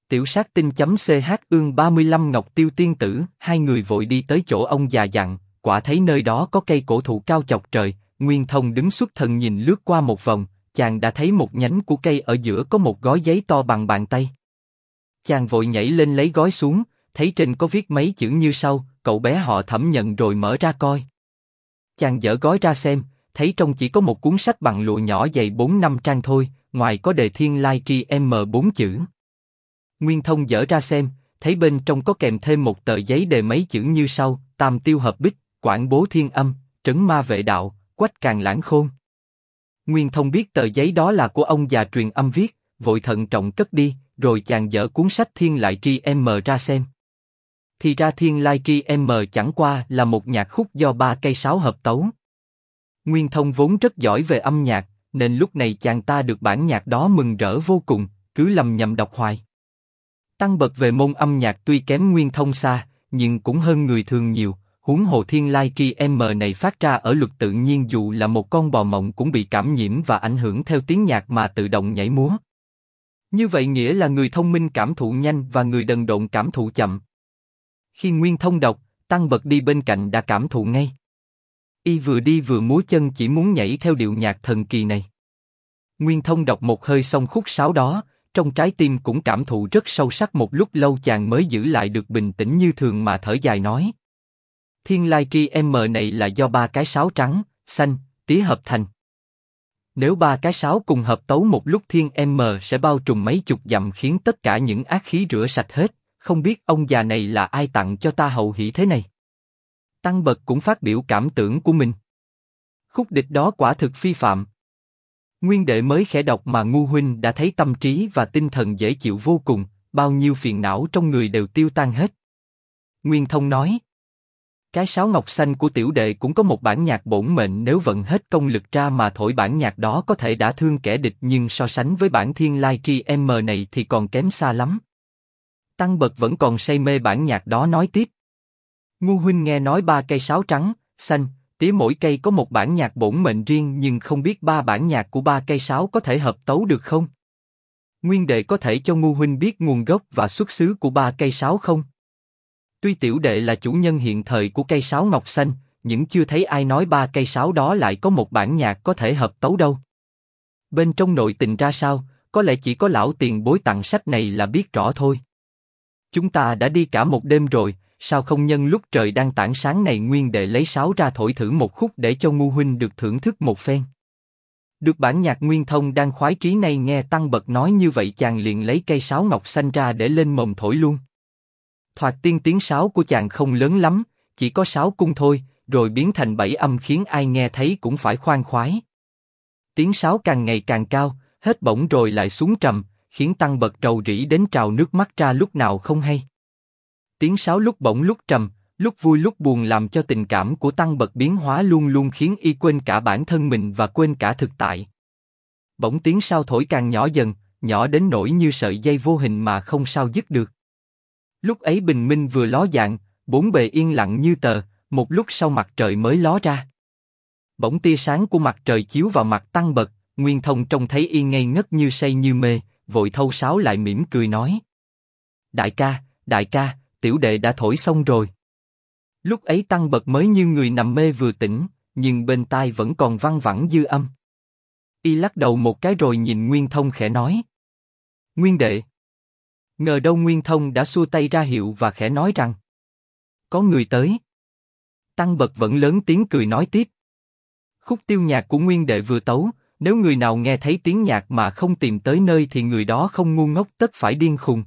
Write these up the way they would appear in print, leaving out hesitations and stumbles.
Tiểu sát tinh.ch ương 35 Ngọc Tiêu tiên tử, hai người vội đi tới chỗ ông già dặn, quả thấy nơi đó có cây cổ thụ cao chọc trời. Nguyên Thông đứng xuất thần nhìn lướt qua một vòng, chàng đã thấy một nhánh của cây ở giữa có một gói giấy to bằng bàn tay. Chàng vội nhảy lên lấy gói xuống, thấy trên có viết mấy chữ như sau: cậu bé họ Thẩm nhận rồi mở ra coi. Chàng dở gói ra xem, thấy trong chỉ có một cuốn sách bằng lụa nhỏ dày 4-5 trang thôi, ngoài có đề Thiên Lai Tri M4 chữ. Nguyên Thông dở ra xem, thấy bên trong có kèm thêm một tờ giấy đề mấy chữ như sau: Tam tiêu hợp bích, quảng bố thiên âm, trấn ma vệ đạo, quách càn lãng khôn. Nguyên Thông biết tờ giấy đó là của ông già truyền âm viết, vội thận trọng cất đi, rồi chàng dở cuốn sách Thiên Lai Tri M ra xem. Thì ra Thiên Lai Tri M chẳng qua là một nhạc khúc do 3 cây sáo hợp tấu. Nguyên Thông vốn rất giỏi về âm nhạc, nên lúc này chàng ta được bản nhạc đó mừng rỡ vô cùng, cứ lầm nhầm đọc hoài. Tăng bậc về môn âm nhạc tuy kém Nguyên Thông xa, nhưng cũng hơn người thường nhiều. Huống hồ Thiên Lai Tri M này phát ra ở luật tự nhiên, dù là một con bò mộng cũng bị cảm nhiễm và ảnh hưởng theo tiếng nhạc mà tự động nhảy múa. Như vậy nghĩa là người thông minh cảm thụ nhanh và người đần độn cảm thụ chậm. Khi Nguyên Thông đọc, Tăng bậc đi bên cạnh đã cảm thụ ngay. Y vừa đi vừa múa chân chỉ muốn nhảy theo điệu nhạc thần kỳ này. Nguyên Thông đọc một hơi xong khúc sáo đó, trong trái tim cũng cảm thụ rất sâu sắc. Một lúc lâu chàng mới giữ lại được bình tĩnh như thường mà thở dài nói: Thiên Lai Tri M này là do 3 cái sáo trắng, xanh, tía hợp thành. Nếu 3 cái sáo cùng hợp tấu một lúc Thiên M sẽ bao trùm mấy chục dặm, khiến tất cả những ác khí rửa sạch hết. Không biết ông già này là ai tặng cho ta hậu hỷ thế này? Tăng bậc cũng phát biểu cảm tưởng của mình. Khúc địch đó quả thực phi phạm. Nguyên đệ mới khẽ đọc mà ngu huynh đã thấy tâm trí và tinh thần dễ chịu vô cùng, bao nhiêu phiền não trong người đều tiêu tan hết. Nguyên Thông nói: cái sáo ngọc xanh của tiểu đệ cũng có một bản nhạc bổn mệnh, nếu vận hết công lực ra mà thổi bản nhạc đó có thể đã thương kẻ địch, nhưng so sánh với bản Thiên Lai Tri M này thì còn kém xa lắm. Tăng bậc vẫn còn say mê bản nhạc đó nói tiếp: ngu huynh nghe nói 3 cây sáo trắng, xanh, tía mỗi cây có một bản nhạc bổn mệnh riêng, nhưng không biết 3 bản nhạc của 3 cây sáo có thể hợp tấu được không? Nguyên đệ có thể cho ngu huynh biết nguồn gốc và xuất xứ của 3 cây sáo không? Tuy tiểu đệ là chủ nhân hiện thời của cây sáo ngọc xanh, nhưng chưa thấy ai nói 3 cây sáo đó lại có một bản nhạc có thể hợp tấu đâu. Bên trong nội tình ra sao, có lẽ chỉ có lão tiền bối tặng sách này là biết rõ thôi. Chúng ta đã đi cả một đêm rồi, sao không nhân lúc trời đang tảng sáng này Nguyên đệ lấy sáo ra thổi thử một khúc để cho ngu huynh được thưởng thức một phen. Được bản nhạc. Nguyên Thông đang khoái trí này nghe Tăng bậc nói như vậy, chàng liền lấy cây sáo ngọc xanh ra để lên mồm thổi luôn. Thoạt tiên tiếng sáo của chàng không lớn lắm, chỉ có 6 cung thôi, rồi biến thành 7 âm khiến ai nghe thấy cũng phải khoan khoái. Tiếng sáo càng ngày càng cao, hết bổng rồi lại xuống trầm, khiến Tăng bậc rầu rĩ đến trào nước mắt ra lúc nào không hay. Tiếng sáo lúc bổng lúc trầm, lúc vui lúc buồn làm cho tình cảm của Tăng bậc biến hóa luôn luôn khiến y quên cả bản thân mình và quên cả thực tại. Bỗng tiếng sáo thổi càng nhỏ dần, nhỏ đến nỗi như sợi dây vô hình mà không sao dứt được. Lúc ấy bình minh vừa ló dạng, bốn bề yên lặng như tờ, một lúc sau mặt trời mới ló ra. Bỗng tia sáng của mặt trời chiếu vào mặt Tăng bậc, Nguyên Thông trông thấy y ngây ngất như say như mê, vội thâu sáo lại mỉm cười nói: đại ca, tiểu đệ đã thổi xong rồi. Lúc ấy Tăng bậc mới như người nằm mê vừa tỉnh, nhưng bên tai vẫn còn văng vẳng dư âm. Y lắc đầu một cái rồi nhìn Nguyên Thông khẽ nói: Nguyên đệ. Ngờ đâu Nguyên Thông đã xua tay ra hiệu và khẽ nói rằng: có người tới. Tăng bậc vẫn lớn tiếng cười nói tiếp: khúc tiêu nhạc của Nguyên đệ vừa tấu, nếu người nào nghe thấy tiếng nhạc mà không tìm tới nơi thì người đó không ngu ngốc tất phải điên khùng.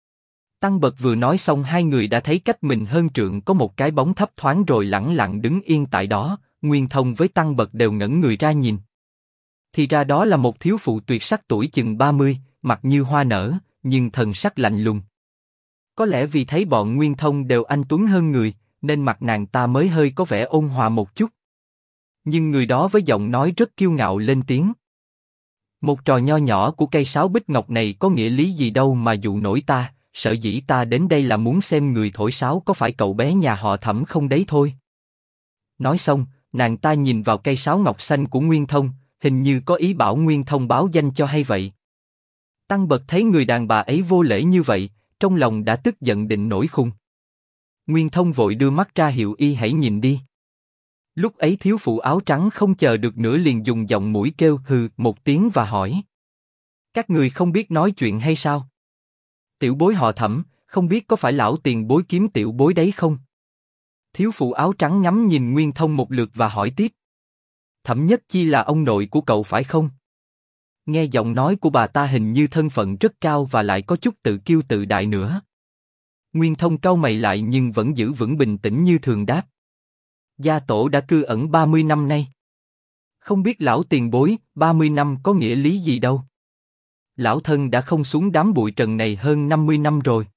Tăng bậc vừa nói xong, hai người đã thấy cách mình hơn trượng có một cái bóng thấp thoáng rồi lẳng lặng đứng yên tại đó. Nguyên Thông với Tăng bậc đều ngẩng người ra nhìn. Thì ra đó là một thiếu phụ tuyệt sắc tuổi chừng 30, mặt như hoa nở, nhưng thần sắc lạnh lùng. Có lẽ vì thấy bọn Nguyên Thông đều anh tuấn hơn người, nên mặt nàng ta mới hơi có vẻ ôn hòa một chút. Nhưng người đó với giọng nói rất kiêu ngạo lên tiếng: một trò nho nhỏ của cây sáo bích ngọc này có nghĩa lý gì đâu mà dụ nổi ta, sở dĩ ta đến đây là muốn xem người thổi sáo có phải cậu bé nhà họ Thẩm không đấy thôi. Nói xong, nàng ta nhìn vào cây sáo ngọc xanh của Nguyên Thông, hình như có ý bảo Nguyên Thông báo danh cho hay vậy. Tăng Bật thấy người đàn bà ấy vô lễ như vậy, trong lòng đã tức giận định nổi khùng. Nguyên Thông vội đưa mắt ra hiệu y hãy nhìn đi. Lúc ấy thiếu phụ áo trắng không chờ được nữa liền dùng giọng mũi kêu hừ một tiếng và hỏi. Các người không biết nói chuyện hay sao? Tiểu bối họ Thẩm, không biết có phải lão tiền bối kiếm tiểu bối đấy không? Thiếu phụ áo trắng ngắm nhìn Nguyên Thông một lượt và hỏi tiếp. Thẩm Nhất Chi là ông nội của cậu phải không? Nghe giọng nói của bà ta hình như thân phận rất cao và lại có chút tự kiêu tự đại nữa. Nguyên Thông cau mày lại nhưng vẫn giữ vững bình tĩnh như thường đáp. Gia tổ đã cư ẩn 30 năm nay. Không biết lão tiền bối, 30 năm có nghĩa lý gì đâu. Lão thân đã không xuống đám bụi trần này hơn 50 năm rồi.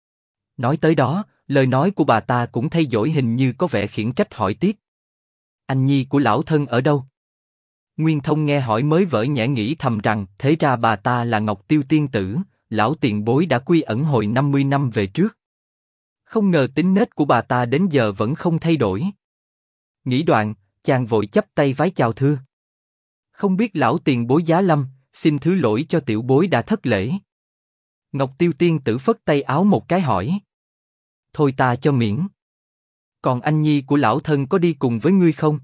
Nói tới đó, lời nói của bà ta cũng thay đổi hình như có vẻ khiển trách hỏi tiếp. Anh nhi của lão thân ở đâu? Nguyên Thông nghe hỏi mới vỡ nhẽ nghĩ thầm rằng thế ra bà ta là Ngọc Tiêu tiên tử, lão tiền bối đã quy ẩn hồi 50 năm về trước. Không ngờ tính nết của bà ta đến giờ vẫn không thay đổi. Nghĩ đoạn, chàng vội chắp tay vái chào thưa. Không biết lão tiền bối giá lâm, xin thứ lỗi cho tiểu bối đã thất lễ. Ngọc Tiêu tiên tử phất tay áo một cái hỏi. Thôi ta cho miễn. Còn anh nhi của lão thân có đi cùng với ngươi không?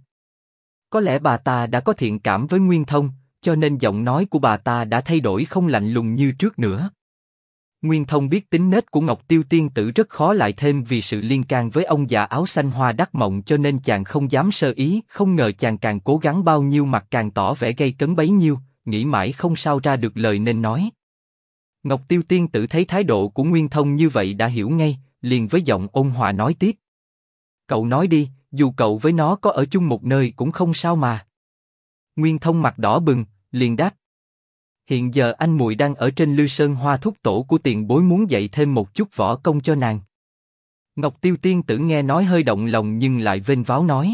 Có lẽ bà ta đã có thiện cảm với Nguyên Thông, cho nên giọng nói của bà ta đã thay đổi không lạnh lùng như trước nữa. Nguyên Thông biết tính nết của Ngọc Tiêu tiên tử rất khó lại thêm vì sự liên can với ông già áo xanh Hoa Đắc Mộng cho nên chàng không dám sơ ý, không ngờ chàng càng cố gắng bao nhiêu mặt càng tỏ vẻ gay cấn bấy nhiêu, nghĩ mãi không sao ra được lời nên nói. Ngọc Tiêu tiên tử thấy thái độ của Nguyên Thông như vậy đã hiểu ngay, liền với giọng ôn hòa nói tiếp. Cậu nói đi, dù cậu với nó có ở chung một nơi cũng không sao mà. Nguyên Thông mặt đỏ bừng, liền đáp. Hiện giờ anh muội đang ở trên Lư Sơn Hoa thúc tổ của tiền bối muốn dạy thêm một chút võ công cho nàng. Ngọc Tiêu tiên tử nghe nói hơi động lòng nhưng lại vênh váo nói.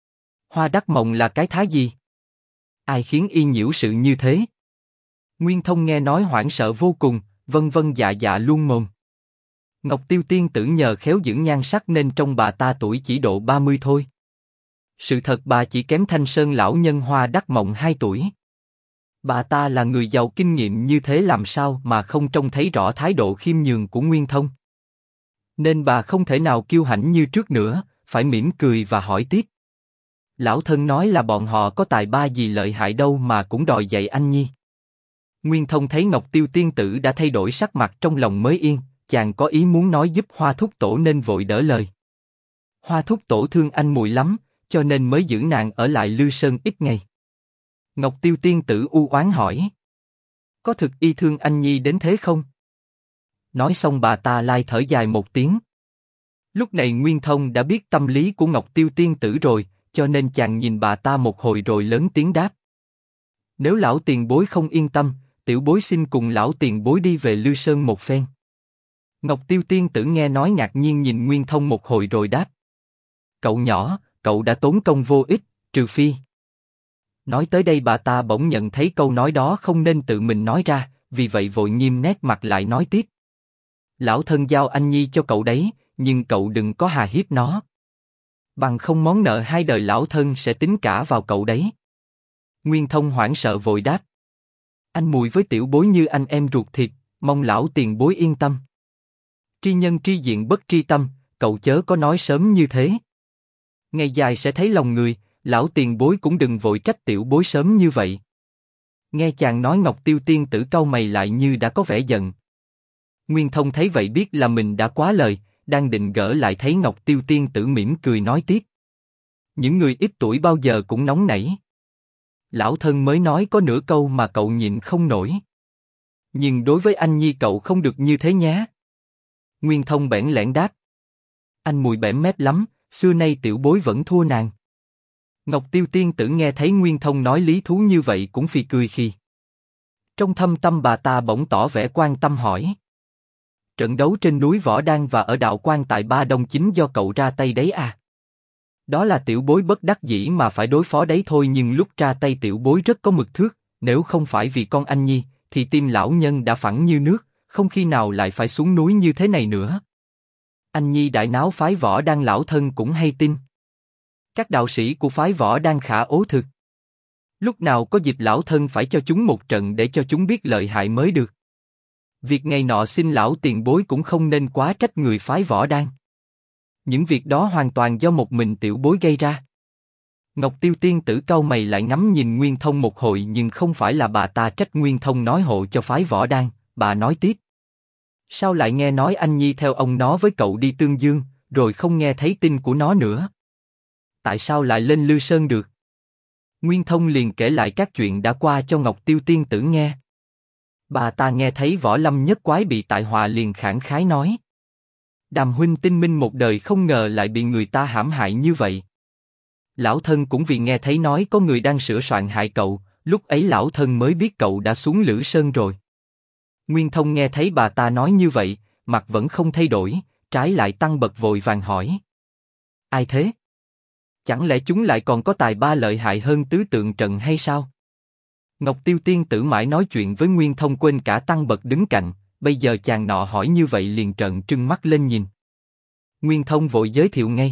Hoa Đắc Mộng là cái thá gì? Ai khiến y nhiễu sự như thế? Nguyên Thông nghe nói hoảng sợ vô cùng, vân vân dạ dạ luôn mồm. Ngọc Tiêu tiên tử nhờ khéo dưỡng nhan sắc nên trông bà ta tuổi chỉ độ 30 thôi. Sự thật bà chỉ kém Thanh Sơn lão nhân Hoa Đắc Mộng 2 tuổi. Bà ta là người giàu kinh nghiệm như thế làm sao mà không trông thấy rõ thái độ khiêm nhường của Nguyên Thông. Nên bà không thể nào kiêu hãnh như trước nữa, phải mỉm cười và hỏi tiếp. Lão thân nói là bọn họ có tài ba gì lợi hại đâu mà cũng đòi dạy anh nhi. Nguyên Thông thấy Ngọc Tiêu tiên tử đã thay đổi sắc mặt trong lòng mới yên, chàng có ý muốn nói giúp Hoa thúc tổ nên vội đỡ lời. Hoa thúc tổ thương anh muội lắm, cho nên mới giữ nàng ở lại Lư Sơn ít ngày. Ngọc Tiêu tiên tử u oán hỏi. Có thực y thương anh nhi đến thế không? Nói xong bà ta lai thở dài một tiếng. Lúc này Nguyên Thông đã biết tâm lý của Ngọc Tiêu tiên tử rồi, cho nên chàng nhìn bà ta một hồi rồi lớn tiếng đáp. Nếu lão tiền bối không yên tâm, tiểu bối xin cùng lão tiền bối đi về Lư Sơn một phen. Ngọc Tiêu tiên tử nghe nói ngạc nhiên nhìn Nguyên Thông một hồi rồi đáp. Cậu nhỏ, cậu đã tốn công vô ích, trừ phi. Nói tới đây bà ta bỗng nhận thấy câu nói đó không nên tự mình nói ra, vì vậy vội nghiêm nét mặt lại nói tiếp. Lão thân giao anh nhi cho cậu đấy, nhưng cậu đừng có hà hiếp nó. Bằng không món nợ hai đời lão thân sẽ tính cả vào cậu đấy. Nguyên Thông hoảng sợ vội đáp. Anh mùi với tiểu bối như anh em ruột thịt, mong lão tiền bối yên tâm. Tri nhân tri diện bất tri tâm, cậu chớ có nói sớm như thế. Ngày dài sẽ thấy lòng người, lão tiền bối cũng đừng vội trách tiểu bối sớm như vậy. Nghe chàng nói Ngọc Tiêu tiên tử cau mày lại như đã có vẻ giận. Nguyên Thông thấy vậy biết là mình đã quá lời, đang định gỡ lại thấy Ngọc Tiêu tiên tử mỉm cười nói tiếp. Những người ít tuổi bao giờ cũng nóng nảy. Lão thân mới nói có nửa câu mà cậu nhịn không nổi. Nhưng đối với anh nhi cậu không được như thế nhé. Nguyên Thông bẽn lẽn đáp. Anh mùi bẽm mép lắm, xưa nay tiểu bối vẫn thua nàng. Ngọc Tiêu tiên tử nghe thấy Nguyên Thông nói lý thú như vậy cũng phì cười khi. Trong thâm tâm bà ta bỗng tỏ vẻ quan tâm hỏi. Trận đấu trên núi Võ Đan và ở đạo quan tại Ba Đông chính do cậu ra tay đấy à? Đó là tiểu bối bất đắc dĩ mà phải đối phó đấy thôi nhưng lúc ra tay tiểu bối rất có mực thước, nếu không phải vì con anh nhi, thì tim lão nhân đã phẳng như nước, không khi nào lại phải xuống núi như thế này nữa. Anh nhi đại náo phái Võ Đan lão thân cũng hay tin. Các đạo sĩ của phái Võ Đan khả ố thực. Lúc nào có dịp lão thân phải cho chúng một trận để cho chúng biết lợi hại mới được. Việc ngày nọ xin lão tiền bối cũng không nên quá trách người phái Võ Đan. Những việc đó hoàn toàn do một mình tiểu bối gây ra. Ngọc Tiêu tiên tử cau mày lại ngắm nhìn Nguyên Thông một hồi, nhưng không phải là bà ta trách Nguyên Thông nói hộ cho phái Võ Đan, bà nói tiếp. Sao lại nghe nói anh Nhi theo ông nó với cậu đi Tương Dương, rồi không nghe thấy tin của nó nữa? Tại sao lại lên Lư Sơn được? Nguyên Thông liền kể lại các chuyện đã qua cho Ngọc Tiêu tiên tử nghe. Bà ta nghe thấy Võ Lâm nhất quái bị tại họa liền khẳng khái nói. Đàm huynh tinh minh một đời, không ngờ lại bị người ta hãm hại như vậy. Lão thân cũng vì nghe thấy nói có người đang sửa soạn hại cậu, lúc ấy lão thân mới biết cậu đã xuống Lữ Sơn rồi. Nguyên Thông nghe thấy bà ta nói như vậy, mặt vẫn không thay đổi, trái lại tăng bật vội vàng hỏi. Ai thế? Chẳng lẽ chúng lại còn có tài ba lợi hại hơn Tứ Tượng Trận hay sao? Ngọc Tiêu tiên tử mãi nói chuyện với Nguyên Thông quên cả tăng bật đứng cạnh, bây giờ chàng nọ hỏi như vậy liền trợn trừng mắt lên nhìn. Nguyên Thông vội giới thiệu ngay.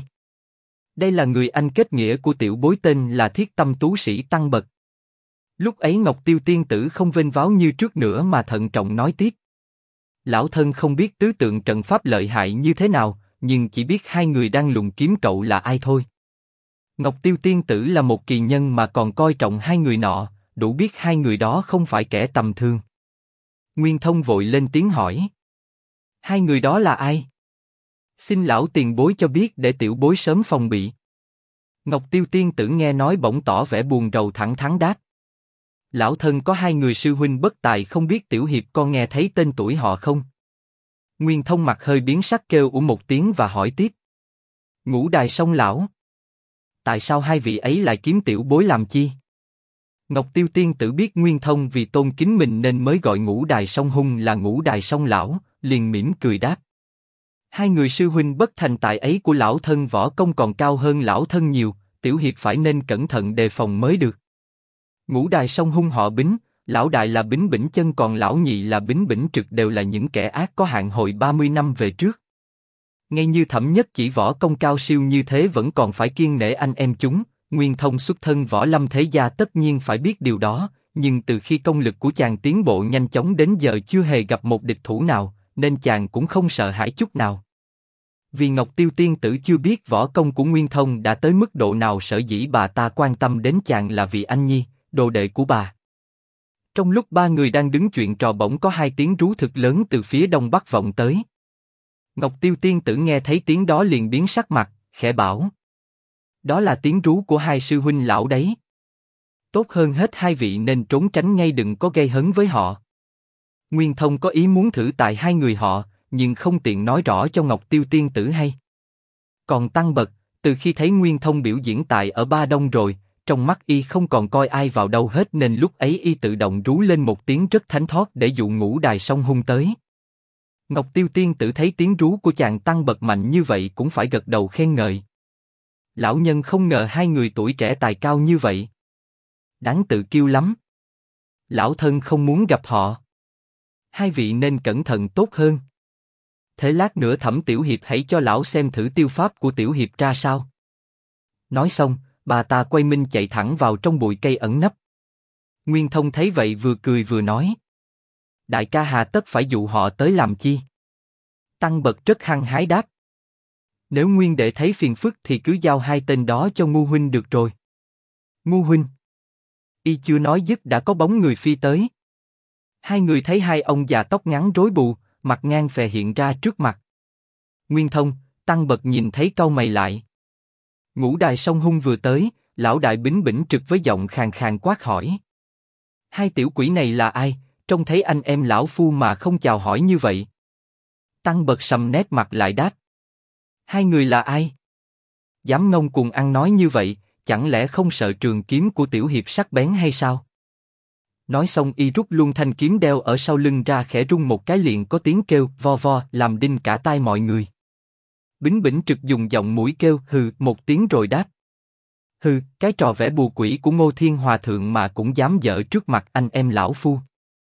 Đây là người anh kết nghĩa của tiểu bối, tên là Thiết Tâm Tú Sĩ Tăng Bật. Lúc ấy Ngọc Tiêu tiên tử không vênh váo như trước nữa mà thận trọng nói tiếp. Lão thân không biết tứ tượng trận pháp lợi hại như thế nào, nhưng chỉ biết hai người đang lùng kiếm cậu là ai thôi. Ngọc Tiêu tiên tử là một kỳ nhân mà còn coi trọng hai người nọ, đủ biết hai người đó không phải kẻ tầm thường. Nguyên Thông vội lên tiếng hỏi. Hai người đó là ai? Xin lão tiền bối cho biết để tiểu bối sớm phòng bị. Ngọc Tiêu tiên tử nghe nói bỗng tỏ vẻ buồn rầu, thẳng thắn đáp. Lão thân có hai người sư huynh bất tài, không biết tiểu hiệp con nghe thấy tên tuổi họ không? Nguyên Thông mặt hơi biến sắc, kêu ủ một tiếng và hỏi tiếp. Ngũ Đài Sông lão. Tại sao hai vị ấy lại kiếm tiểu bối làm chi? Ngọc Tiêu tiên tử biết Nguyên Thông vì tôn kính mình nên mới gọi Ngũ Đài Sông Hung là Ngũ Đài Sông lão, liền mỉm cười đáp. Hai người sư huynh bất thành tài ấy của lão thân võ công còn cao hơn lão thân nhiều, tiểu hiệp phải nên cẩn thận đề phòng mới được. Ngũ Đài Sông Hung họ Bính, lão đại là Bính Bỉnh Chân, còn lão nhị là Bính Bỉnh Trực, đều là những kẻ ác có hạn hồi 30 năm về trước. Ngay như Thẩm Nhất chỉ võ công cao siêu như thế vẫn còn phải kiêng nể anh em chúng. Nguyên Thông xuất thân võ lâm thế gia tất nhiên phải biết điều đó, nhưng từ khi công lực của chàng tiến bộ nhanh chóng đến giờ chưa hề gặp một địch thủ nào, nên chàng cũng không sợ hãi chút nào. Vì Ngọc Tiêu tiên tử chưa biết võ công của Nguyên Thông đã tới mức độ nào, sở dĩ bà ta quan tâm đến chàng là vì anh Nhi, đồ đệ của bà. Trong lúc ba người đang đứng chuyện trò, bỗng có hai tiếng rú thực lớn từ phía đông bắc vọng tới. Ngọc Tiêu tiên tử nghe thấy tiếng đó liền biến sắc mặt, khẽ bảo. Đó là tiếng rú của hai sư huynh lão đấy. Tốt hơn hết hai vị nên trốn tránh ngay, đừng có gây hấn với họ. Nguyên Thông có ý muốn thử tại hai người họ, nhưng không tiện nói rõ cho Ngọc Tiêu tiên tử hay. Còn Tăng Bật, từ khi thấy Nguyên Thông biểu diễn tại ở Ba Đông rồi, trong mắt y không còn coi ai vào đâu hết, nên lúc ấy y tự động rú lên một tiếng rất thánh thót để dụ Ngũ Đài Sông Hung tới. Ngọc Tiêu tiên tử thấy tiếng rú của chàng Tăng Bật mạnh như vậy cũng phải gật đầu khen ngợi. Lão nhân không ngờ hai người tuổi trẻ tài cao như vậy. Đáng tự kiêu lắm. Lão thân không muốn gặp họ. Hai vị nên cẩn thận tốt hơn. Thế lát nữa Thẩm tiểu hiệp hãy cho lão xem thử tiêu pháp của tiểu hiệp ra sao. Nói xong, bà ta quay minh chạy thẳng vào trong bụi cây ẩn nấp. Nguyên Thông thấy vậy vừa cười vừa nói. Đại ca hà tất phải dụ họ tới làm chi? Tăng Bật rất hăng hái đáp. Nếu Nguyên đệ thấy phiền phức thì cứ giao hai tên đó cho Ngu huynh được rồi. Ngu huynh. Y chưa nói dứt đã có bóng người phi tới. Hai người thấy hai ông già tóc ngắn rối bù, mặt ngang phè hiện ra trước mặt. Nguyên Thông, Tăng Bật nhìn thấy cau mày lại. Ngũ Đài Sông Hung vừa tới, lão đại Bính Bỉnh Trực với giọng khàn khàn quát hỏi. Hai tiểu quỷ này là ai, trông thấy anh em lão phu mà không chào hỏi như vậy? Tăng Bật sầm nét mặt lại đáp. Hai người là ai? Dám ngông cuồng ăn nói như vậy, chẳng lẽ không sợ trường kiếm của tiểu hiệp sắc bén hay sao? Nói xong y rút luôn thanh kiếm đeo ở sau lưng ra, khẽ rung một cái liền có tiếng kêu vo vo làm đinh cả tai mọi người. Bính Bỉnh Trực dùng giọng mũi kêu hừ một tiếng rồi đáp. Hừ, cái trò vẽ bùa quỷ của Ngô Thiên Hòa thượng mà cũng dám dở trước mặt anh em lão phu.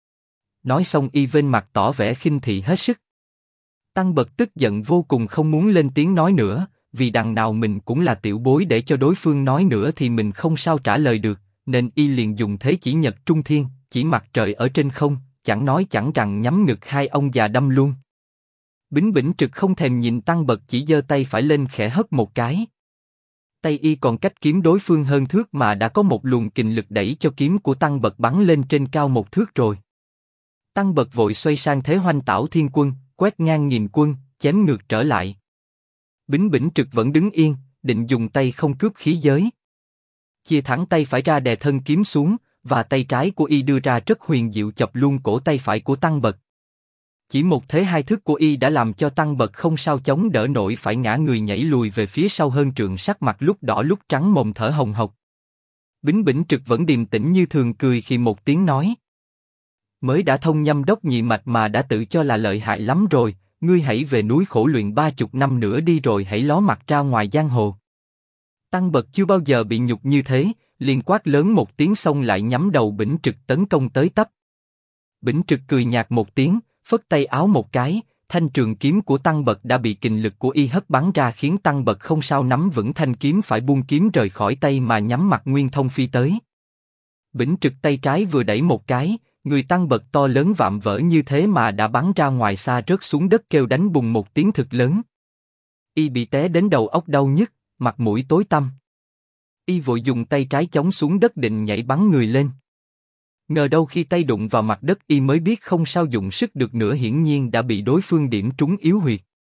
Nói xong y vênh mặt tỏ vẻ khinh thị hết sức. Tăng Bật tức giận vô cùng, không muốn lên tiếng nói nữa, vì đằng nào mình cũng là tiểu bối, để cho đối phương nói nữa thì mình không sao trả lời được, nên y liền dùng thế chỉ nhật trung thiên, chỉ mặt trời ở trên không, chẳng nói chẳng rằng nhắm ngực hai ông già đâm luôn. Bính Bỉnh Trực không thèm nhìn Tăng Bật, chỉ giơ tay phải lên khẽ hất một cái. Tay y còn cách kiếm đối phương hơn thước mà đã có một luồng kình lực đẩy cho kiếm của Tăng Bật bắn lên trên cao một thước rồi. Tăng Bật vội xoay sang thế Hoành Tảo Thiên Quân, quét ngang nghìn quân, chém ngược trở lại. Bính Bỉnh Trực vẫn đứng yên, định dùng tay không cướp khí giới. Chia thẳng tay phải ra đè thân kiếm xuống, và tay trái của y đưa ra rất huyền diệu chọc luôn cổ tay phải của Tăng Bật. Chỉ một thế hai thức của y đã làm cho Tăng Bật không sao chống đỡ nổi, phải ngã người nhảy lùi về phía sau hơn trượng, sắc mặt lúc đỏ lúc trắng, mồm thở hồng hộc. Bính Bỉnh Trực vẫn điềm tĩnh như thường, cười khi một tiếng nói: mới đã thông nhâm đốc nhị mạch mà đã tự cho là lợi hại lắm rồi, ngươi hãy về núi khổ luyện 30 năm nữa đi rồi hãy ló mặt ra ngoài giang hồ. Tăng Bật chưa bao giờ bị nhục như thế, liền quát lớn một tiếng xông lại nhắm đầu Bỉnh Trực tấn công tới tấp. Bỉnh Trực cười nhạt một tiếng, phất tay áo một cái, thanh trường kiếm của Tăng Bật đã bị kình lực của y hất bắn ra, khiến Tăng Bật không sao nắm vững thanh kiếm, phải buông kiếm rời khỏi tay mà nhắm mặt Nguyên Thông phi tới. Bỉnh Trực tay trái vừa đẩy một cái, người Tăng Bật to lớn vạm vỡ như thế mà đã bắn ra ngoài xa, rớt xuống đất kêu đánh bùng một tiếng thực lớn. Y bị té đến đầu óc đau nhức, mặt mũi tối tăm. Y vội dùng tay trái chống xuống đất định nhảy bắn người lên. Ngờ đâu khi tay đụng vào mặt đất y mới biết không sao dùng sức được nữa, hiển nhiên đã bị đối phương điểm trúng yếu huyệt.